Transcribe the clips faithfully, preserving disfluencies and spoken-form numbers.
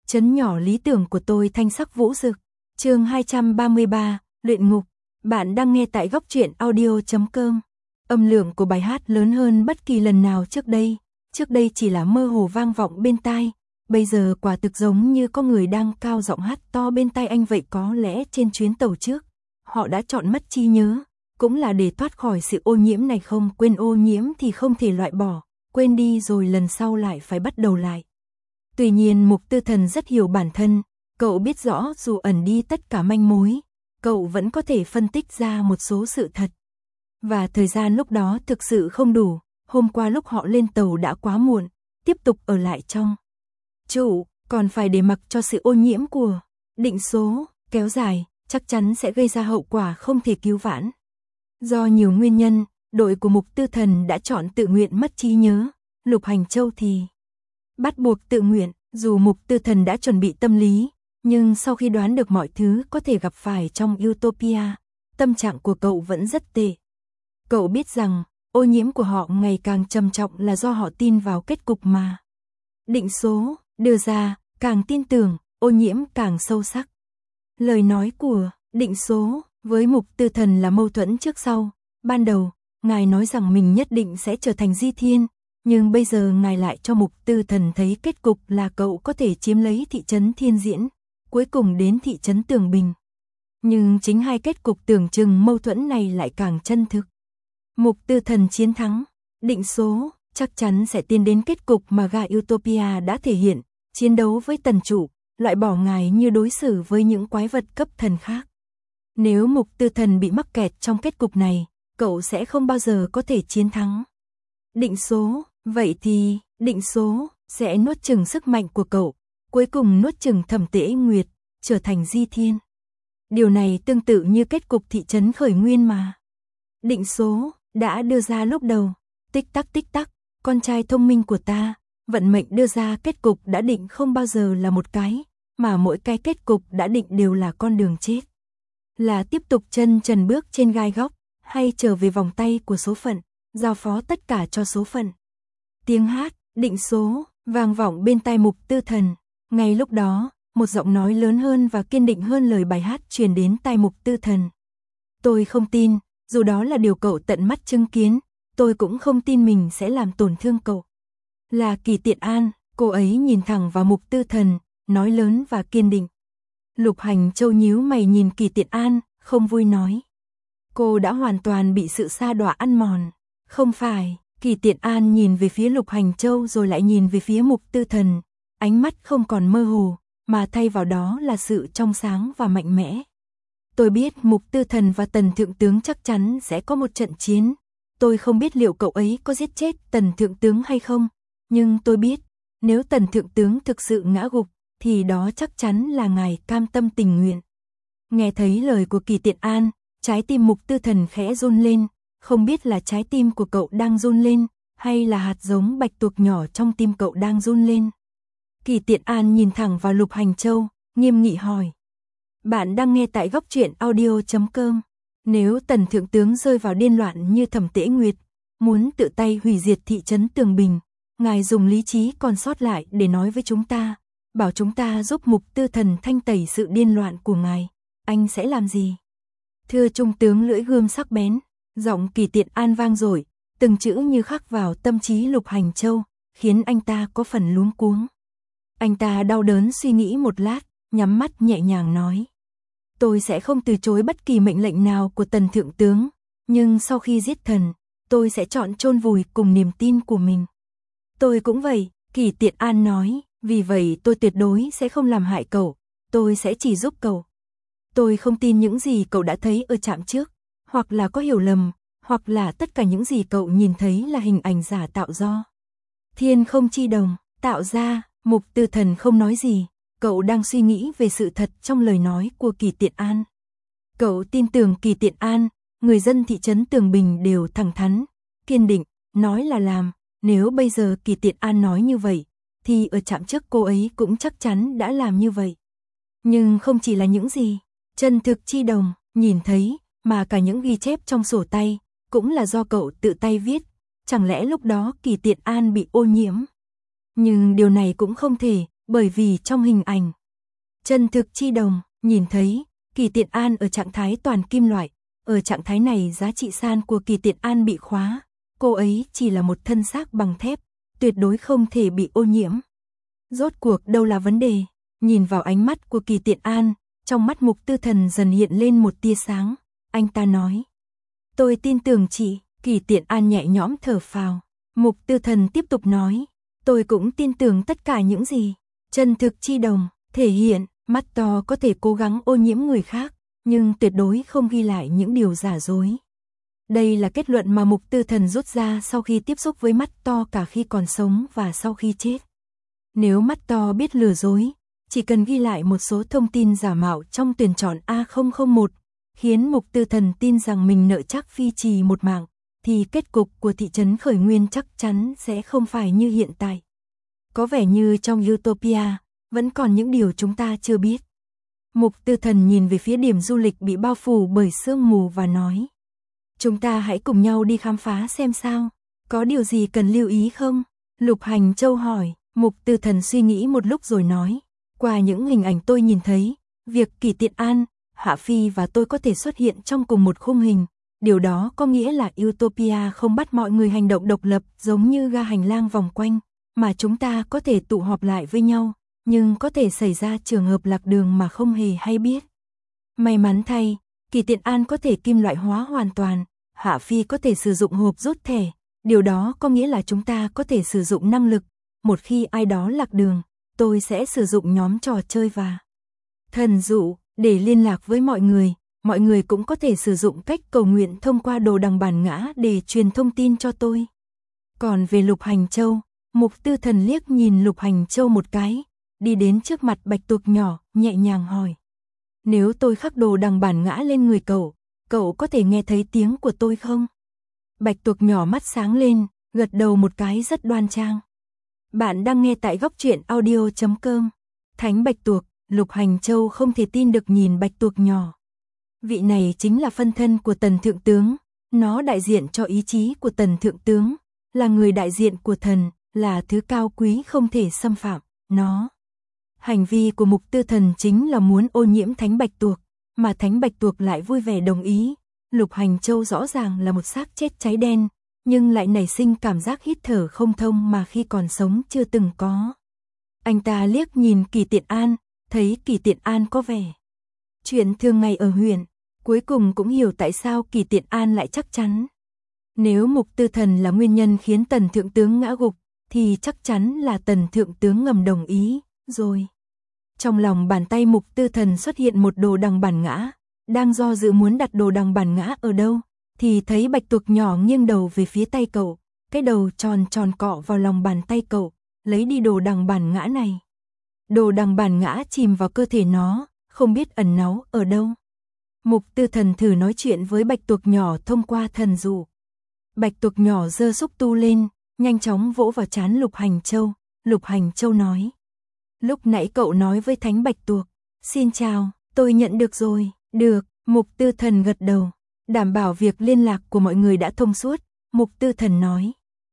Trấn nhỏ lý tưởng của tôi thanh sắc vũ rực. Chương hai trăm ba mươi ba, luyện ngục. Bạn đang nghe tại góc truyện audio chấm com. Âm lượng của bài hát lớn hơn bất kỳ lần nào trước đây. Trước đây chỉ là mơ hồ vang vọng bên tai, bây giờ quả thực giống như có người đang cao giọng hát to bên tai anh vậy. Có lẽ trên chuyến tàu trước, họ đã chọn mất trí nhớ, cũng là để thoát khỏi sự ô nhiễm này. Không quên ô nhiễm thì không thể loại bỏ, quên đi rồi lần sau lại phải bắt đầu lại. Tuy nhiên Mục Tư Thần rất hiểu bản thân, cậu biết rõ dù ẩn đi tất cả manh mối, cậu vẫn có thể phân tích ra một số sự thật. Và thời gian lúc đó thực sự không đủ, hôm qua lúc họ lên tàu đã quá muộn, tiếp tục ở lại trong trụ, còn phải để mặc cho sự ô nhiễm của định số kéo dài, chắc chắn sẽ gây ra hậu quả không thể cứu vãn. Do nhiều nguyên nhân, đội của Mục Tư Thần đã chọn tự nguyện mất trí nhớ, Lục Hành Châu thì bắt buộc tự nguyện. Dù Mục Tư Thần đã chuẩn bị tâm lý, nhưng sau khi đoán được mọi thứ có thể gặp phải trong Utopia, tâm trạng của cậu vẫn rất tệ. Cậu biết rằng, ô nhiễm của họ ngày càng trầm trọng là do họ tin vào kết cục mà định số đưa ra, càng tin tưởng, ô nhiễm càng sâu sắc. Lời nói của định số với Mục Tư Thần là mâu thuẫn trước sau. Ban đầu, ngài nói rằng mình nhất định sẽ trở thành Di Thiên, nhưng bây giờ ngài lại cho Mục Tư Thần thấy kết cục là cậu có thể chiếm lấy thị trấn Thiên Diễn, cuối cùng đến thị trấn Tường Bình. Nhưng chính hai kết cục tưởng chừng mâu thuẫn này lại càng chân thực. Mục Tư Thần chiến thắng, định số chắc chắn sẽ tiến đến kết cục mà gà Utopia đã thể hiện, chiến đấu với tần chủ, loại bỏ ngài như đối xử với những quái vật cấp thần khác. Nếu Mục Tư Thần bị mắc kẹt trong kết cục này, cậu sẽ không bao giờ có thể chiến thắng định số, vậy thì định số sẽ nuốt chửng sức mạnh của cậu, cuối cùng nuốt chửng Thẩm Tế Nguyệt, trở thành Di Thiên. Điều này tương tự như kết cục thị trấn Khởi Nguyên mà định số đã đưa ra lúc đầu. Tích tắc tích tắc, con trai thông minh của ta, vận mệnh đưa ra kết cục đã định không bao giờ là một cái, mà mỗi cái kết cục đã định đều là con đường chết. Là tiếp tục chân trần bước trên gai góc, hay trở về vòng tay của số phận, giao phó tất cả cho số phận. Tiếng hát, định số, vang vọng bên tai Mục Tư Thần. Ngay lúc đó, một giọng nói lớn hơn và kiên định hơn lời bài hát truyền đến tai Mục Tư Thần. Tôi không tin, dù đó là điều cậu tận mắt chứng kiến, tôi cũng không tin mình sẽ làm tổn thương cậu. Là Kỳ Tiện An, cô ấy nhìn thẳng vào Mục Tư Thần, nói lớn và kiên định. Lục Hành Châu nhíu mày nhìn Kỳ Tiện An, không vui nói. Cô đã hoàn toàn bị sự sa đọa ăn mòn. Không phải, Kỳ Tiện An nhìn về phía Lục Hành Châu rồi lại nhìn về phía Mục Tư Thần, ánh mắt không còn mơ hồ, mà thay vào đó là sự trong sáng và mạnh mẽ. Tôi biết Mục Tư Thần và Tần Thượng Tướng chắc chắn sẽ có một trận chiến. Tôi không biết liệu cậu ấy có giết chết Tần Thượng Tướng hay không, nhưng tôi biết, nếu Tần Thượng Tướng thực sự ngã gục, thì đó chắc chắn là ngài cam tâm tình nguyện. Nghe thấy lời của Kỳ Tiện An, trái tim Mục Tư Thần khẽ run lên, không biết là trái tim của cậu đang run lên, hay là hạt giống bạch tuộc nhỏ trong tim cậu đang run lên. Kỳ Tiện An nhìn thẳng vào Lục Hành Châu, nghiêm nghị hỏi. Bạn đang nghe tại góc truyện audio chấm com. Nếu Tần Thượng Tướng rơi vào điên loạn như Thẩm Tế Nguyệt, muốn tự tay hủy diệt thị trấn Tường Bình, ngài dùng lý trí còn sót lại để nói với chúng ta, bảo chúng ta giúp Mục Tư Thần thanh tẩy sự điên loạn của ngài, anh sẽ làm gì? Thưa Trung tướng lưỡi gươm sắc bén, giọng Kỳ Tiện An vang dội, từng chữ như khắc vào tâm trí Lục Hành Châu, khiến anh ta có phần luống cuống. Anh ta đau đớn suy nghĩ một lát, nhắm mắt nhẹ nhàng nói. Tôi sẽ không từ chối bất kỳ mệnh lệnh nào của Tần Thượng Tướng, nhưng sau khi giết thần, tôi sẽ chọn chôn vùi cùng niềm tin của mình. Tôi cũng vậy, Kỳ Tiện An nói, vì vậy tôi tuyệt đối sẽ không làm hại cậu, tôi sẽ chỉ giúp cậu. Tôi không tin những gì cậu đã thấy ở trạm trước, hoặc là có hiểu lầm, hoặc là tất cả những gì cậu nhìn thấy là hình ảnh giả tạo do Thiên Không Chi Đồng tạo ra. Mục Tư Thần không nói gì, cậu đang suy nghĩ về sự thật trong lời nói của Kỳ Tiện An. Cậu tin tưởng Kỳ Tiện An, người dân thị trấn Tường Bình đều thẳng thắn, kiên định, nói là làm. Nếu bây giờ Kỳ Tiện An nói như vậy, thì ở trạm trước cô ấy cũng chắc chắn đã làm như vậy. Nhưng không chỉ là những gì chân thực chi đồng nhìn thấy, mà cả những ghi chép trong sổ tay, cũng là do cậu tự tay viết. Chẳng lẽ lúc đó Kỳ Tiện An bị ô nhiễm? Nhưng điều này cũng không thể, bởi vì trong hình ảnh chân thực chi đồng, nhìn thấy Kỳ Tiện An ở trạng thái toàn kim loại, ở trạng thái này giá trị san của Kỳ Tiện An bị khóa, cô ấy chỉ là một thân xác bằng thép, tuyệt đối không thể bị ô nhiễm. Rốt cuộc đâu là vấn đề? Nhìn vào ánh mắt của Kỳ Tiện An, trong mắt Mục Tư Thần dần hiện lên một tia sáng, anh ta nói. Tôi tin tưởng chị. Kỳ Tiện An nhẹ nhõm thở phào. Mục Tư Thần tiếp tục nói, tôi cũng tin tưởng tất cả những gì chân thực chi đồng thể hiện, mắt to có thể cố gắng ô nhiễm người khác, nhưng tuyệt đối không ghi lại những điều giả dối. Đây là kết luận mà Mục Tư Thần rút ra sau khi tiếp xúc với mắt to cả khi còn sống và sau khi chết. Nếu mắt to biết lừa dối, chỉ cần ghi lại một số thông tin giả mạo trong tuyển chọn A không không một, khiến Mục Tư Thần tin rằng mình nợ chắc Phi Trì một mạng, thì kết cục của thị trấn Khởi Nguyên chắc chắn sẽ không phải như hiện tại. Có vẻ như trong Utopia, vẫn còn những điều chúng ta chưa biết. Mục Tư Thần nhìn về phía điểm du lịch bị bao phủ bởi sương mù và nói. Chúng ta hãy cùng nhau đi khám phá xem sao. Có điều gì cần lưu ý không? Lục Hành Châu hỏi. Mục Tư Thần suy nghĩ một lúc rồi nói. Qua những hình ảnh tôi nhìn thấy, việc Kỳ Tiện An, Hạ Phi và tôi có thể xuất hiện trong cùng một khung hình. Điều đó có nghĩa là Utopia không bắt mọi người hành động độc lập giống như ga hành lang vòng quanh, mà chúng ta có thể tụ họp lại với nhau, nhưng có thể xảy ra trường hợp lạc đường mà không hề hay biết. May mắn thay, Kỳ Tiện An có thể kim loại hóa hoàn toàn, Hạ Phi có thể sử dụng hộp rút thẻ, điều đó có nghĩa là chúng ta có thể sử dụng năng lực. Một khi ai đó lạc đường, tôi sẽ sử dụng nhóm trò chơi và thần dụ để liên lạc với mọi người. Mọi người cũng có thể sử dụng cách cầu nguyện thông qua đồ đằng bản ngã để truyền thông tin cho tôi. Còn về Lục Hành Châu, Mục Tư Thần liếc nhìn Lục Hành Châu một cái, đi đến trước mặt bạch tuộc nhỏ, nhẹ nhàng hỏi. Nếu tôi khắc đồ đằng bản ngã lên người cậu, cậu có thể nghe thấy tiếng của tôi không? Bạch tuộc nhỏ mắt sáng lên, gật đầu một cái rất đoan trang. Bạn đang nghe tại góc truyện audio chấm com. Thánh Bạch Tuộc, Lục Hành Châu không thể tin được nhìn bạch tuộc nhỏ. Vị này chính là phân thân của Tần Thượng Tướng, nó đại diện cho ý chí của Tần Thượng Tướng, là người đại diện của thần, là thứ cao quý không thể xâm phạm, nó. Hành vi của Mục Tư Thần chính là muốn ô nhiễm Thánh Bạch Tuộc, mà Thánh Bạch Tuộc lại vui vẻ đồng ý. Lục Hành Châu rõ ràng là một xác chết cháy đen, nhưng lại nảy sinh cảm giác hít thở không thông mà khi còn sống chưa từng có. Anh ta liếc nhìn Kỳ Tiện An, thấy Kỳ Tiện An có vẻ chuyện thường ngày ở huyện, cuối cùng cũng hiểu tại sao Kỳ Tiện An lại chắc chắn. Nếu Mục Tư Thần là nguyên nhân khiến Tần Thượng Tướng ngã gục, thì chắc chắn là Tần Thượng Tướng ngầm đồng ý, rồi. Trong lòng bàn tay Mục Tư Thần xuất hiện một đồ đằng bản ngã, đang do dự muốn đặt đồ đằng bản ngã ở đâu, thì thấy bạch tuộc nhỏ nghiêng đầu về phía tay cậu, cái đầu tròn tròn cọ vào lòng bàn tay cậu, lấy đi đồ đằng bản ngã này. Đồ đằng bản ngã chìm vào cơ thể nó, không biết ẩn náu ở đâu. Mục Tư Thần thử nói chuyện với bạch tuộc nhỏ thông qua thần dụ. Bạch tuộc nhỏ giơ xúc tu lên, nhanh chóng vỗ vào trán Lục Hành Châu. Lục Hành Châu nói. Lúc nãy cậu nói với Thánh Bạch Tuộc. Xin chào, tôi nhận được rồi. Được, Mục Tư Thần gật đầu. Đảm bảo việc liên lạc của mọi người đã thông suốt. Mục Tư Thần nói.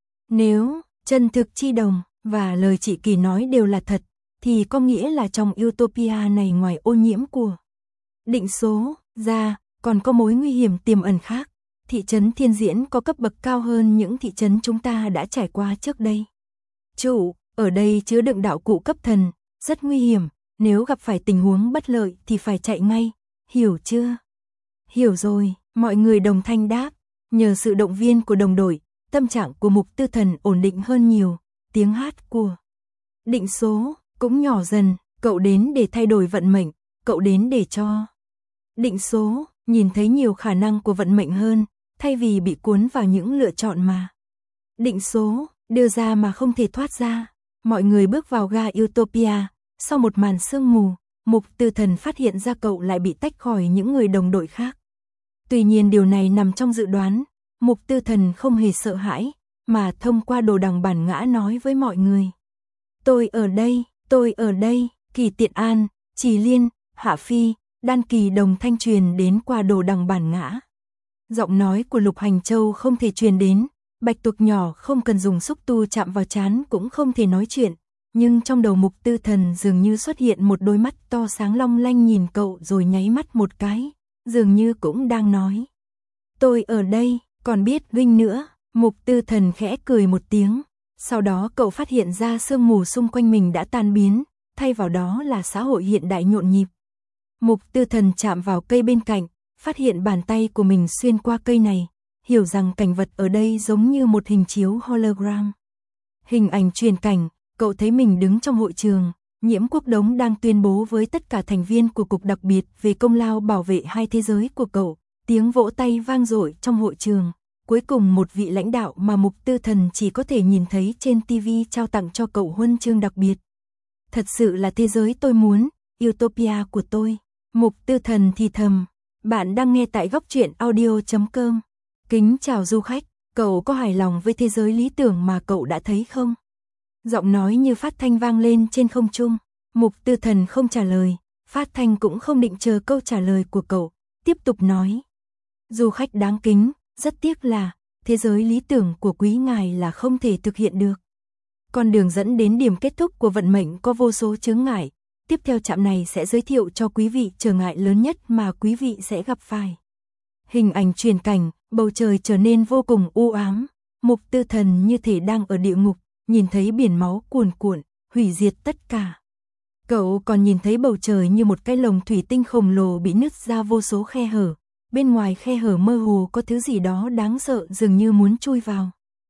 Nếu chân thực chi đồng và lời chị Kỳ nói đều là thật, thì có nghĩa là trong Utopia này ngoài ô nhiễm của định số ra, còn có mối nguy hiểm tiềm ẩn khác. Thị trấn Thiên Diễn có cấp bậc cao hơn những thị trấn chúng ta đã trải qua trước đây. Chủ, ở đây chứa đựng đạo cụ cấp thần, rất nguy hiểm, nếu gặp phải tình huống bất lợi thì phải chạy ngay, hiểu chưa? Hiểu rồi, mọi người đồng thanh đáp, nhờ sự động viên của đồng đội, tâm trạng của Mục Tư Thần ổn định hơn nhiều, tiếng hát của định số cũng nhỏ dần, cậu đến để thay đổi vận mệnh, cậu đến để cho định số nhìn thấy nhiều khả năng của vận mệnh hơn, thay vì bị cuốn vào những lựa chọn mà định số đưa ra mà không thể thoát ra. Mọi người bước vào ga Utopia, sau một màn sương mù, Mục Tư Thần phát hiện ra cậu lại bị tách khỏi những người đồng đội khác. Tuy nhiên điều này nằm trong dự đoán, Mục Tư Thần không hề sợ hãi, mà thông qua đồ đằng bản ngã nói với mọi người. Tôi ở đây, tôi ở đây, Kỳ Tiện An, Trì Liên, Hạ Phi, Đan Kỳ đồng thanh truyền đến qua đồ đằng bản ngã. Giọng nói của Lục Hành Châu không thể truyền đến, bạch tuộc nhỏ không cần dùng xúc tu chạm vào trán cũng không thể nói chuyện, Nhưng trong đầu Mục Tư Thần dường như xuất hiện một đôi mắt to sáng long lanh nhìn cậu rồi nháy mắt một cái, dường như cũng đang nói. Tôi ở đây, còn biết Vinh nữa. Mục Tư Thần khẽ cười một tiếng, sau đó cậu phát hiện ra sương mù xung quanh mình đã tan biến, thay vào đó là xã hội hiện đại nhộn nhịp. Mục Tư Thần chạm vào cây bên cạnh, phát hiện bàn tay của mình xuyên qua cây này, hiểu rằng cảnh vật ở đây giống như một hình chiếu hologram. Hình ảnh truyền cảnh, cậu thấy mình đứng trong hội trường, Nhiễm Quốc Đống đang tuyên bố với tất cả thành viên của cục đặc biệt về công lao bảo vệ hai thế giới của cậu, tiếng vỗ tay vang dội trong hội trường. Cuối cùng một vị lãnh đạo mà Mục Tư Thần chỉ có thể nhìn thấy trên ti vi trao tặng cho cậu huân chương đặc biệt. Thật sự là thế giới tôi muốn, Utopia của tôi. Mục Tư Thần thì thầm. Bạn đang nghe tại góc truyện audio chấm com. Kính chào du khách, cậu có hài lòng với thế giới lý tưởng mà cậu đã thấy không? Giọng nói như phát thanh vang lên trên không trung. Mục Tư Thần không trả lời, phát thanh cũng không định chờ câu trả lời của cậu, tiếp tục nói. Du khách đáng kính, rất tiếc là, thế giới lý tưởng của quý ngài là không thể thực hiện được. Con đường dẫn đến điểm kết thúc của vận mệnh có vô số chướng ngại. Tiếp theo trạm này sẽ giới thiệu cho quý vị trở ngại lớn nhất mà quý vị sẽ gặp phải. Hình ảnh truyền cảnh, bầu trời trở nên vô cùng u ám. Mục Tư Thần như thể đang ở địa ngục, nhìn thấy biển máu cuồn cuộn, hủy diệt tất cả. Cậu còn nhìn thấy bầu trời như một cái lồng thủy tinh khổng lồ bị nứt ra vô số khe hở. Bên ngoài khe hở mơ hồ có thứ gì đó đáng sợ dường như muốn chui vào.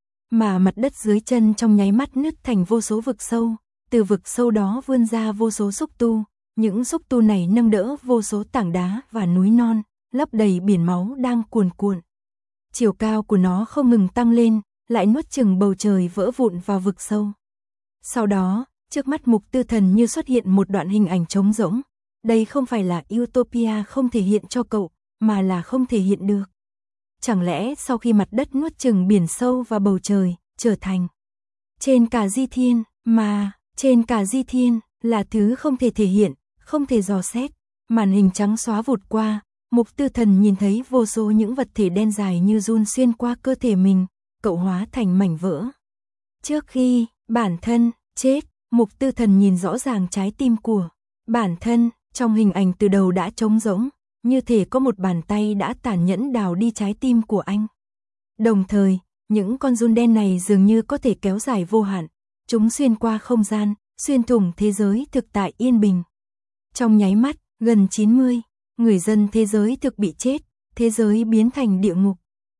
Mà mặt đất dưới chân trong nháy mắt nứt thành vô số vực sâu, từ vực sâu đó vươn ra vô số xúc tu, những xúc tu này nâng đỡ vô số tảng đá và núi non, lấp đầy biển máu đang cuồn cuộn. Chiều cao của nó không ngừng tăng lên, lại nuốt chửng bầu trời vỡ vụn vào vực sâu. Sau đó, trước mắt Mục Tư Thần như xuất hiện một đoạn hình ảnh trống rỗng. Đây không phải là Utopia không thể hiện cho cậu, mà là không thể hiện được. Chẳng lẽ sau khi mặt đất nuốt chửng biển sâu và bầu trời, trở thành trên cả di thiên, mà trên cả di thiên là thứ không thể thể hiện, không thể dò xét. Màn hình trắng xóa vụt qua, Mục Tư Thần nhìn thấy vô số những vật thể đen dài như giun xuyên qua cơ thể mình, cậu hóa thành mảnh vỡ. Trước khi bản thân chết, Mục Tư Thần nhìn rõ ràng trái tim của bản thân, trong hình ảnh từ đầu đã trống rỗng, như thể có một bàn tay đã tàn nhẫn đào đi trái tim của anh. Đồng thời, những con giun đen này dường như có thể kéo dài vô hạn, chúng xuyên qua không gian, xuyên thủng thế giới thực tại yên bình. Trong nháy mắt, gần chín mươi, người dân thế giới thực bị chết, thế giới biến thành địa ngục.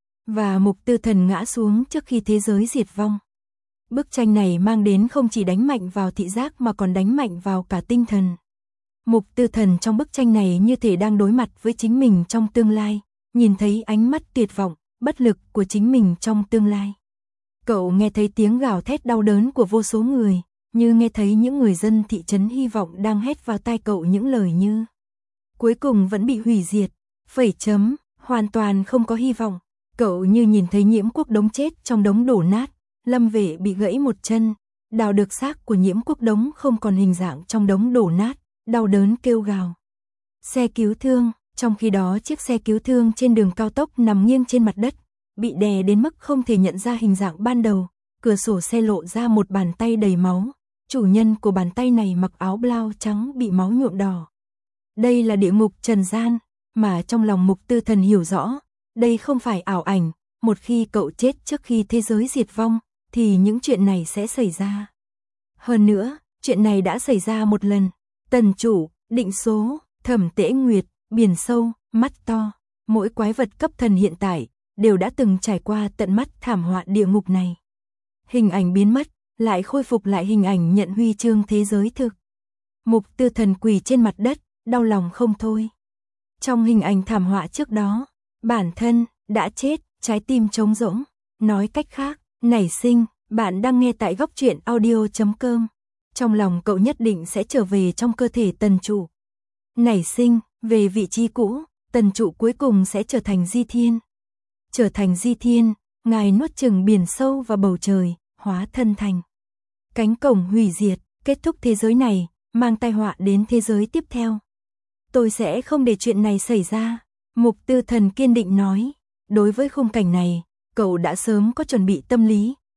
Và Mục Tư Thần ngã xuống trước khi thế giới diệt vong. Bức tranh này mang đến không chỉ đánh mạnh vào thị giác mà còn đánh mạnh vào cả tinh thần. Mục Tư Thần trong bức tranh này như thể đang đối mặt với chính mình trong tương lai, nhìn thấy ánh mắt tuyệt vọng, bất lực của chính mình trong tương lai. Cậu nghe thấy tiếng gào thét đau đớn của vô số người, như nghe thấy những người dân thị trấn hy vọng đang hét vào tai cậu những lời như cuối cùng vẫn bị hủy diệt, phẩy chấm, hoàn toàn không có hy vọng. Cậu như nhìn thấy Nhiễm Quốc Đống chết trong đống đổ nát, Lâm Vệ bị gãy một chân, đào được xác của Nhiễm Quốc Đống không còn hình dạng trong đống đổ nát, đau đớn kêu gào. Xe cứu thương, trong khi đó chiếc xe cứu thương trên đường cao tốc nằm nghiêng trên mặt đất, bị đè đến mức không thể nhận ra hình dạng ban đầu, cửa sổ xe lộ ra một bàn tay đầy máu, chủ nhân của bàn tay này mặc áo blau trắng bị máu nhuộm đỏ. Đây là địa ngục trần gian, mà trong lòng Mục Tư Thần hiểu rõ, đây không phải ảo ảnh, một khi cậu chết trước khi thế giới diệt vong, thì những chuyện này sẽ xảy ra. Hơn nữa, chuyện này đã xảy ra một lần. Tần Chủ, Định Số, Thẩm Tễ Nguyệt, Biển Sâu, Mắt To, mỗi quái vật cấp thần hiện tại đều đã từng trải qua tận mắt thảm họa địa ngục này. Hình ảnh biến mất, lại khôi phục lại hình ảnh nhận huy chương thế giới thực. Mục Tư Thần quỳ trên mặt đất, đau lòng không thôi. Trong hình ảnh thảm họa trước đó, bản thân đã chết, trái tim trống rỗng. Nói cách khác, nảy sinh, bạn đang nghe tại góc truyện audio chấm com. Trong lòng cậu nhất định sẽ trở về trong cơ thể Tần Trụ. Nảy sinh, về vị trí cũ, Tần Trụ cuối cùng sẽ trở thành Di Thiên. Trở thành Di Thiên, ngài nuốt chửng biển sâu và bầu trời, hóa thân thành cánh cổng hủy diệt, kết thúc thế giới này, mang tai họa đến thế giới tiếp theo. Tôi sẽ không để chuyện này xảy ra, Mục Tư Thần kiên định nói. Đối với khung cảnh này, cậu đã sớm có chuẩn bị tâm lý,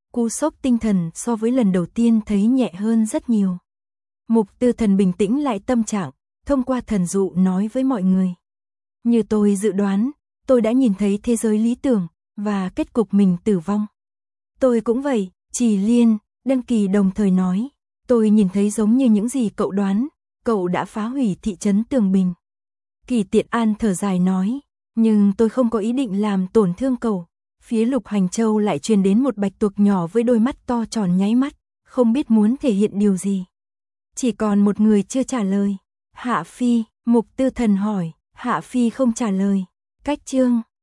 Cú sốc tinh thần so với lần đầu tiên thấy nhẹ hơn rất nhiều. Mục Tư Thần bình tĩnh lại tâm trạng, thông qua thần dụ nói với mọi người. Như tôi dự đoán, tôi đã nhìn thấy thế giới lý tưởng, và kết cục mình tử vong. Tôi cũng vậy, Trì Liên, Đân Kỳ đồng thời nói. Tôi nhìn thấy giống như những gì cậu đoán, cậu đã phá hủy thị trấn Tường Bình. Kỳ Tiện An thở dài nói, nhưng tôi không có ý định làm tổn thương cậu. Phía Lục Hành Châu lại truyền đến một bạch tuộc nhỏ với đôi mắt to tròn nháy mắt, không biết muốn thể hiện điều gì. Chỉ còn một người chưa trả lời. Hạ Phi, Mục Tư Thần hỏi, Hạ Phi không trả lời. Cách chương